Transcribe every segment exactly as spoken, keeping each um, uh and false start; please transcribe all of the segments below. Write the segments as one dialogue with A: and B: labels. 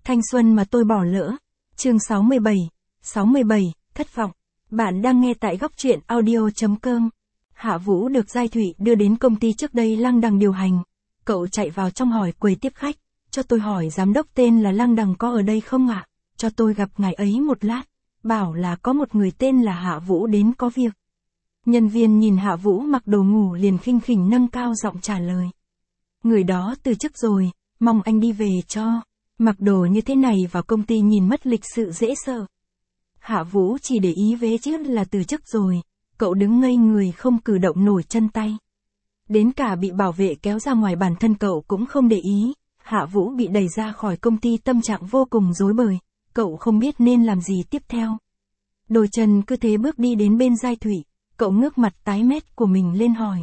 A: Thanh xuân mà tôi bỏ lỡ. Chương sáu mươi bảy. sáu mươi bảy, thất vọng. Bạn đang nghe tại góc truyện audio chấm com. Hạ Vũ được Giai Thụy đưa đến công ty trước đây Lăng Đằng điều hành. Cậu chạy vào trong hỏi quầy tiếp khách. Cho tôi hỏi giám đốc tên là Lăng Đằng có ở đây không ạ? À? Cho tôi gặp ngài ấy một lát. Bảo là có một người tên là Hạ Vũ đến có việc. Nhân viên nhìn Hạ Vũ mặc đồ ngủ liền khinh khỉnh nâng cao giọng trả lời. Người đó từ chức rồi, mong anh đi về cho. Mặc đồ như thế này vào công ty nhìn mất lịch sự dễ sợ. Hạ Vũ chỉ để ý vế chữ là từ chức rồi, cậu đứng ngây người không cử động nổi chân tay. Đến cả bị bảo vệ kéo ra ngoài bản thân cậu cũng không để ý. Hạ Vũ bị đẩy ra khỏi công ty tâm trạng vô cùng rối bời, cậu không biết nên làm gì tiếp theo. Đôi chân cứ thế bước đi đến bên Giai Thụy, cậu ngước mặt tái mét của mình lên hỏi.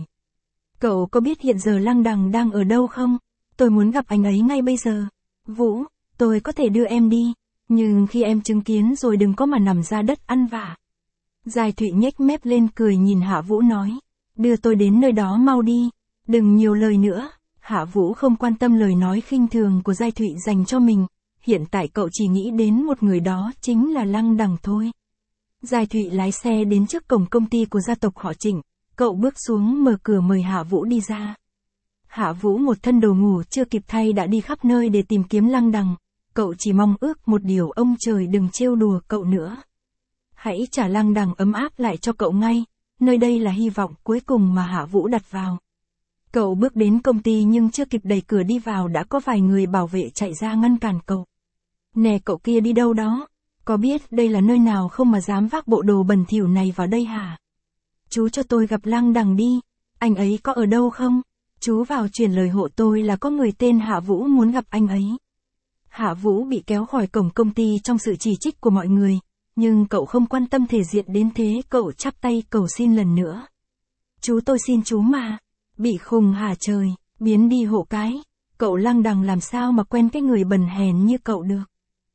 A: Cậu có biết hiện giờ Lăng Đằng đang ở đâu không? Tôi muốn gặp anh ấy ngay bây giờ. Vũ, tôi có thể đưa em đi, nhưng khi em chứng kiến rồi đừng có mà nằm ra đất ăn vạ. Giai Thụy nhếch mép lên cười nhìn Hạ Vũ nói. Đưa tôi đến nơi đó mau đi, đừng nhiều lời nữa. Hạ Vũ không quan tâm lời nói khinh thường của Giai Thụy dành cho mình, hiện tại cậu chỉ nghĩ đến một người đó chính là Lăng Đằng thôi. Giai Thụy lái xe đến trước cổng công ty của gia tộc họ Trịnh, cậu bước xuống mở cửa mời Hạ Vũ đi ra. Hạ Vũ một thân đồ ngủ chưa kịp thay đã đi khắp nơi để tìm kiếm Lăng Đằng, cậu chỉ mong ước một điều ông trời đừng trêu đùa cậu nữa. Hãy trả Lăng Đằng ấm áp lại cho cậu ngay, nơi đây là hy vọng cuối cùng mà Hạ Vũ đặt vào. Cậu bước đến công ty nhưng chưa kịp đẩy cửa đi vào đã có vài người bảo vệ chạy ra ngăn cản cậu. Nè cậu kia đi đâu đó? Có biết đây là nơi nào không mà dám vác bộ đồ bẩn thỉu này vào đây hả? Chú cho tôi gặp Lăng Đằng đi, anh ấy có ở đâu không? Chú vào truyền lời hộ tôi là có người tên Hạ Vũ muốn gặp anh ấy. Hạ Vũ bị kéo khỏi cổng công ty trong sự chỉ trích của mọi người, nhưng cậu không quan tâm thể diện đến thế, cậu chắp tay cầu xin lần nữa. Chú tôi xin chú mà. Bị khùng hả trời, biến đi hộ cái. Cậu Lăng Đằng làm sao mà quen cái người bần hèn như cậu được.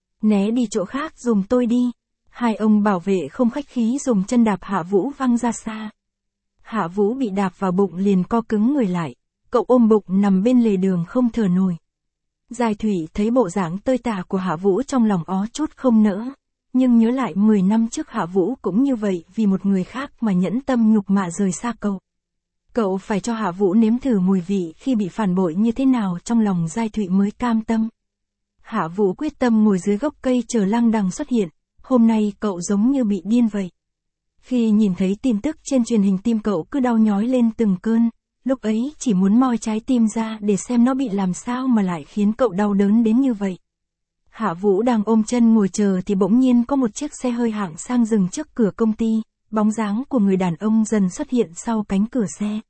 A: Né đi chỗ khác dùng tôi đi. Hai ông bảo vệ không khách khí dùng chân đạp Hạ Vũ văng ra xa. Hạ Vũ bị đạp vào bụng liền co cứng người lại. Cậu ôm bụng nằm bên lề đường không thở nổi. Giai Thụy thấy bộ dạng tơi tả của Hạ Vũ trong lòng ó chút không nỡ. Nhưng nhớ lại mười năm trước Hạ Vũ cũng như vậy vì một người khác mà nhẫn tâm nhục mạ rời xa cậu. Cậu phải cho Hạ Vũ nếm thử mùi vị khi bị phản bội như thế nào trong lòng Giai Thụy mới cam tâm. Hạ Vũ quyết tâm ngồi dưới gốc cây chờ Lăng Đằng xuất hiện. Hôm nay cậu giống như bị điên vậy. Khi nhìn thấy tin tức trên truyền hình tim cậu cứ đau nhói lên từng cơn. Lúc ấy chỉ muốn moi trái tim ra để xem nó bị làm sao mà lại khiến cậu đau đớn đến như vậy. Hạ Vũ đang ôm chân ngồi chờ thì bỗng nhiên có một chiếc xe hơi hạng sang dừng trước cửa công ty, bóng dáng của người đàn ông dần xuất hiện sau cánh cửa xe.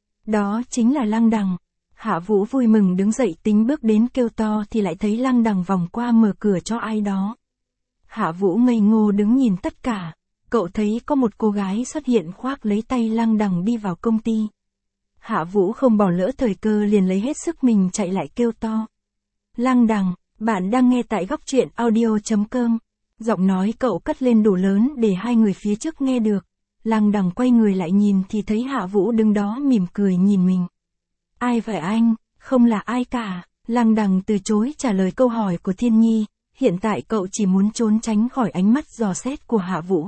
A: Đó chính là Lăng Đằng. Hạ Vũ vui mừng đứng dậy tính bước đến kêu to thì lại thấy Lăng Đằng vòng qua mở cửa cho ai đó. Hạ Vũ ngây ngô đứng nhìn tất cả, cậu thấy có một cô gái xuất hiện khoác lấy tay Lăng Đằng đi vào công ty. Hạ Vũ không bỏ lỡ thời cơ liền lấy hết sức mình chạy lại kêu to. Lăng Đằng, bạn đang nghe tại góc truyện audio chấm com. Giọng nói cậu cất lên đủ lớn để hai người phía trước nghe được. Lăng Đằng quay người lại nhìn thì thấy Hạ Vũ đứng đó mỉm cười nhìn mình. Ai vậy anh? Không là ai cả. Lăng Đằng từ chối trả lời câu hỏi của Thiên Nhi. Hiện tại cậu chỉ muốn trốn tránh khỏi ánh mắt dò xét của Hạ Vũ.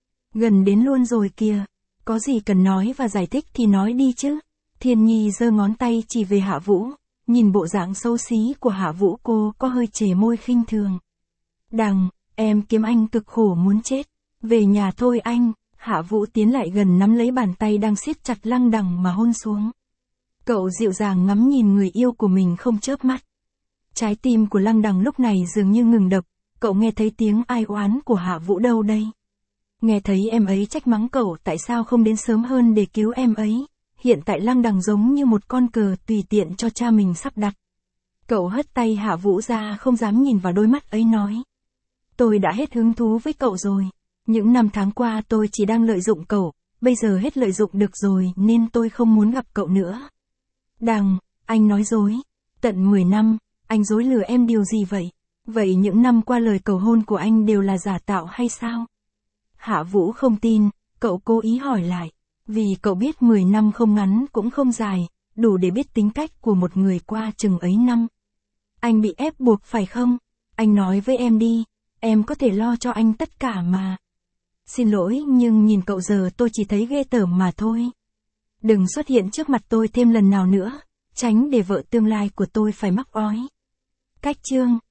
A: Gần đến luôn rồi kìa. Có gì cần nói và giải thích thì nói đi chứ. Thiên Nhi giơ ngón tay chỉ về Hạ Vũ. Nhìn bộ dạng xấu xí của Hạ Vũ cô có hơi chề môi khinh thường. Đằng, em kiếm anh cực khổ muốn chết. Về nhà thôi anh. Hạ Vũ tiến lại gần nắm lấy bàn tay đang siết chặt Lăng Đằng mà hôn xuống. Cậu dịu dàng ngắm nhìn người yêu của mình không chớp mắt. Trái tim của Lăng Đằng lúc này dường như ngừng đập, cậu nghe thấy tiếng ai oán của Hạ Vũ đâu đây. Nghe thấy em ấy trách mắng cậu tại sao không đến sớm hơn để cứu em ấy. Hiện tại Lăng Đằng giống như một con cờ tùy tiện cho cha mình sắp đặt. Cậu hất tay Hạ Vũ ra không dám nhìn vào đôi mắt ấy nói. Tôi đã hết hứng thú với cậu rồi. Những năm tháng qua tôi chỉ đang lợi dụng cậu, bây giờ hết lợi dụng được rồi nên tôi không muốn gặp cậu nữa. Đằng, anh nói dối. Tận mười năm, anh dối lừa em điều gì vậy? Vậy những năm qua lời cầu hôn của anh đều là giả tạo hay sao? Hạ Vũ không tin, cậu cố ý hỏi lại. Vì cậu biết mười năm không ngắn cũng không dài, đủ để biết tính cách của một người qua chừng ấy năm. Anh bị ép buộc phải không? Anh nói với em đi, em có thể lo cho anh tất cả mà. Xin lỗi nhưng nhìn cậu giờ tôi chỉ thấy ghê tởm mà thôi. Đừng xuất hiện trước mặt tôi thêm lần nào nữa, tránh để vợ tương lai của tôi phải mắc ói. Cách chương